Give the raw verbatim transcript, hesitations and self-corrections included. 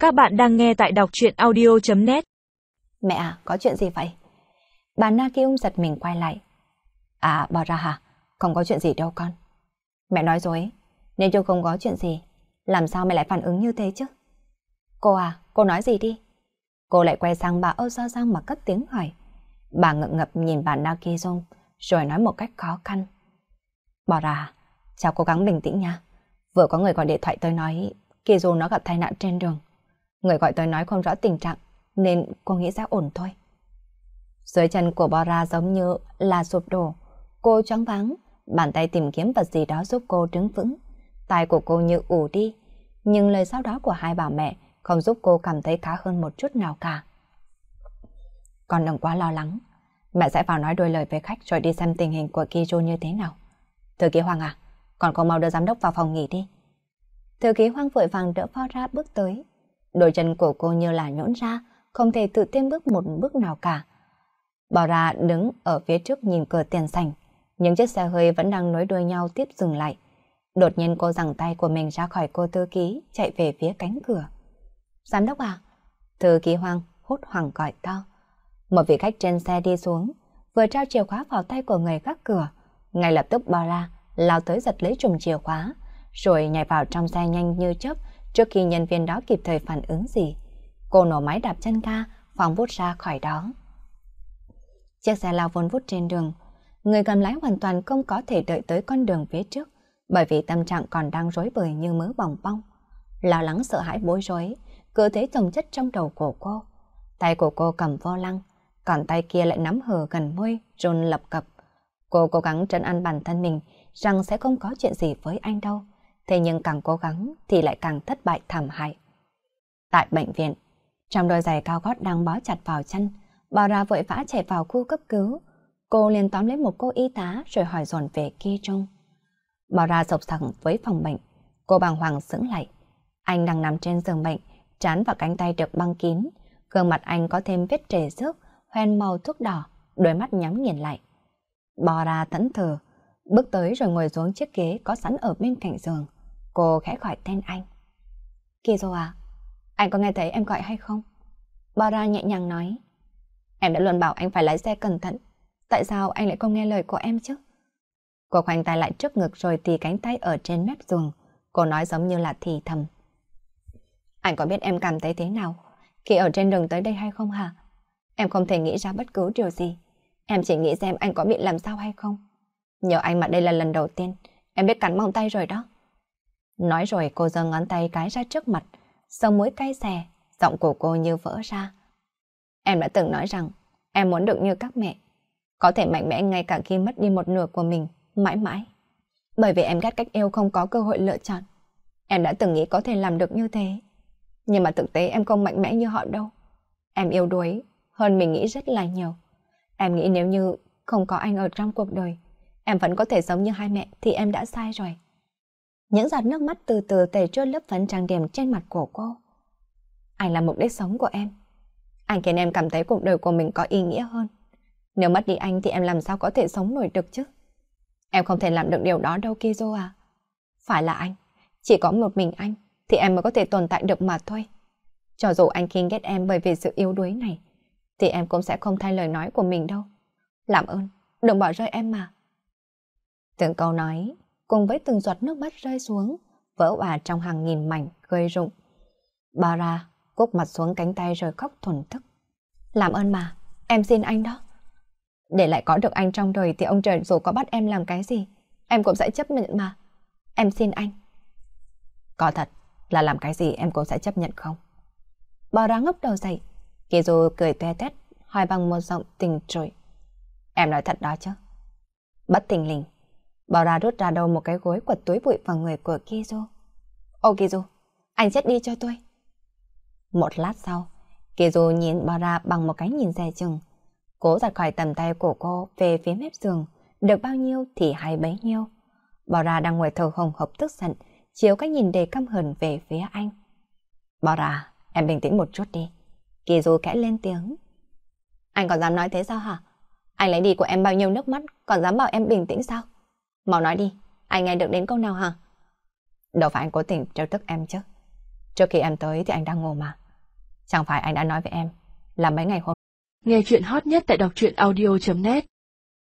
Các bạn đang nghe tại đọc truyện audio chấm net. Mẹ à, có chuyện gì vậy? Bà Na Kyung giật mình quay lại. À, bảo ra hả? Không có chuyện gì đâu con. Mẹ nói dối. Nếu như không có chuyện gì, làm sao mẹ lại phản ứng như thế chứ? Cô à, cô nói gì đi? Cô lại quay sang bà Âu Gia Giang mà cất tiếng hỏi. Bà ngượng ngập nhìn bà Na Kyung rồi nói một cách khó khăn. Bảo ra, cháu cố gắng bình tĩnh nha. Vừa có người gọi điện thoại tới nói Kizu nó gặp tai nạn trên đường. Người gọi tới nói không rõ tình trạng nên cô nghĩ sẽ ổn thôi. Dưới chân của Bora giống như là sụp đổ. Cô choáng váng, bàn tay tìm kiếm vật gì đó giúp cô đứng vững. Tai của cô như ù đi, nhưng lời sau đó của hai bà mẹ không giúp cô cảm thấy khá hơn một chút nào cả. Con đừng quá lo lắng, mẹ sẽ vào nói đôi lời với khách rồi đi xem tình hình của Kizu như thế nào. Thư ký Hoàng à, con có mau đưa giám đốc vào phòng nghỉ đi. Thư ký Hoàng vội vàng đỡ Bora bước tới. Đôi chân của cô như là nhũn ra, không thể tự tin bước một bước nào cả. Bora đứng ở phía trước nhìn cửa tiền sảnh, những chiếc xe hơi vẫn đang nối đuôi nhau tiếp dừng lại. Đột nhiên cô giằng tay của mình ra khỏi cô thư ký, chạy về phía cánh cửa. Giám đốc à? Thư ký Hoàng hốt hoảng gọi to. Một vị khách trên xe đi xuống, vừa trao chìa khóa vào tay của người gác cửa. Ngay lập tức Bora lao tới giật lấy chùm chìa khóa, rồi nhảy vào trong xe nhanh như chớp trước khi nhân viên đó kịp thời phản ứng gì. Cô nổ máy đạp chân ga, phóng vút ra khỏi đó. Chiếc xe lao vun vút trên đường. Người cầm lái hoàn toàn không có thể đợi tới con đường phía trước, bởi vì tâm trạng còn đang rối bời như mớ bòng bong. Lo lắng sợ hãi bối rối, cơ thể chồng chất trong đầu của cô. Tay của cô cầm vô lăng, còn tay kia lại nắm hờ gần môi, run lập cập. Cô cố gắng trấn an bản thân mình rằng sẽ không có chuyện gì với anh đâu. Thế nhưng càng cố gắng thì lại càng thất bại thảm hại. Tại bệnh viện, trong đôi giày cao gót đang bó chặt vào chân, Bora vội vã chạy vào khu cấp cứu. Cô liền tóm lấy một cô y tá rồi hỏi dồn về Ki Trung. Bora sộc sẳng với phòng bệnh. Cô bàng hoàng sững lại. Anh đang nằm trên giường bệnh, trán và cánh tay được băng kín. Gương mặt anh có thêm vết trầy xước, hoen màu thuốc đỏ, đôi mắt nhắm nghiền lại. Bora thẫn thờ, bước tới rồi ngồi xuống chiếc ghế có sẵn ở bên cạnh giường. Cô khẽ gọi tên anh. Kizo à, anh có nghe thấy em gọi hay không? Bora nhẹ nhàng nói. Em đã luôn bảo anh phải lái xe cẩn thận. Tại sao anh lại không nghe lời của em chứ? Cô khoanh tay lại trước ngực rồi tì cánh tay ở trên mép giường. Cô nói giống như là thì thầm. Anh có biết em cảm thấy thế nào khi ở trên đường tới đây hay không hả? Em không thể nghĩ ra bất cứ điều gì. Em chỉ nghĩ xem anh có bị làm sao hay không. Nhờ anh mà đây là lần đầu tiên em biết cắn móng tay rồi đó. Nói rồi cô giơ ngón tay cái ra trước mặt, sống mũi cay xè, giọng của cô như vỡ ra. Em đã từng nói rằng em muốn được như các mẹ, có thể mạnh mẽ ngay cả khi mất đi một nửa của mình, mãi mãi. Bởi vì em ghét cách yêu không có cơ hội lựa chọn. Em đã từng nghĩ có thể làm được như thế. Nhưng mà thực tế em không mạnh mẽ như họ đâu. Em yếu đuối hơn mình nghĩ rất là nhiều. Em nghĩ nếu như không có anh ở trong cuộc đời, em vẫn có thể sống như hai mẹ thì em đã sai rồi. Những giọt nước mắt từ từ tẩy trôi lớp phấn trang điểm trên mặt của cô. Anh là mục đích sống của em. Anh khiến em cảm thấy cuộc đời của mình có ý nghĩa hơn. Nếu mất đi anh thì em làm sao có thể sống nổi được chứ? Em không thể làm được điều đó đâu Kizo à. Phải là anh, chỉ có một mình anh thì em mới có thể tồn tại được mà thôi. Cho dù anh khinh ghét em bởi vì sự yếu đuối này, thì em cũng sẽ không thay lời nói của mình đâu. Làm ơn, đừng bỏ rơi em mà. Từng câu nói cùng với từng giọt nước mắt rơi xuống, vỡ òa trong hàng nghìn mảnh rơi rụng. Bora cúp mặt xuống cánh tay rồi khóc thổn thức. Làm ơn mà, em xin anh đó. Để lại có được anh trong đời thì ông trời dù có bắt em làm cái gì, em cũng sẽ chấp nhận mà. Em xin anh. Có thật là làm cái gì em cũng sẽ chấp nhận không? Bora ngóc đầu dậy. Kizu cười toe toét, hỏi bằng một giọng tình trội. Em nói thật đó chứ? Bất thình lình, Bora rút ra đầu một cái gối quật túi bụi vào người của Kizu. Ô Kizu, anh chết đi cho tôi. Một lát sau, Kizu nhìn Bora bằng một cái nhìn dè chừng. Cố giật khỏi tầm tay của cô về phía mép giường, được bao nhiêu thì hay bấy nhiêu. Bora đang ngồi thở hồng hộc tức giận, chiếu cái nhìn đầy căm hờn về phía anh. Bora, em bình tĩnh một chút đi. Kizu khẽ lên tiếng. Anh còn dám nói thế sao hả? Anh lấy đi của em bao nhiêu nước mắt, còn dám bảo em bình tĩnh sao? Mau nói đi, anh nghe được đến câu nào hả? Đâu phải anh cố tình trêu tức em chứ. Trước khi em tới thì anh đang ngủ mà. Chẳng phải anh đã nói với em là mấy ngày hôm... Nghe chuyện hot nhất tại đọc truyện audio chấm net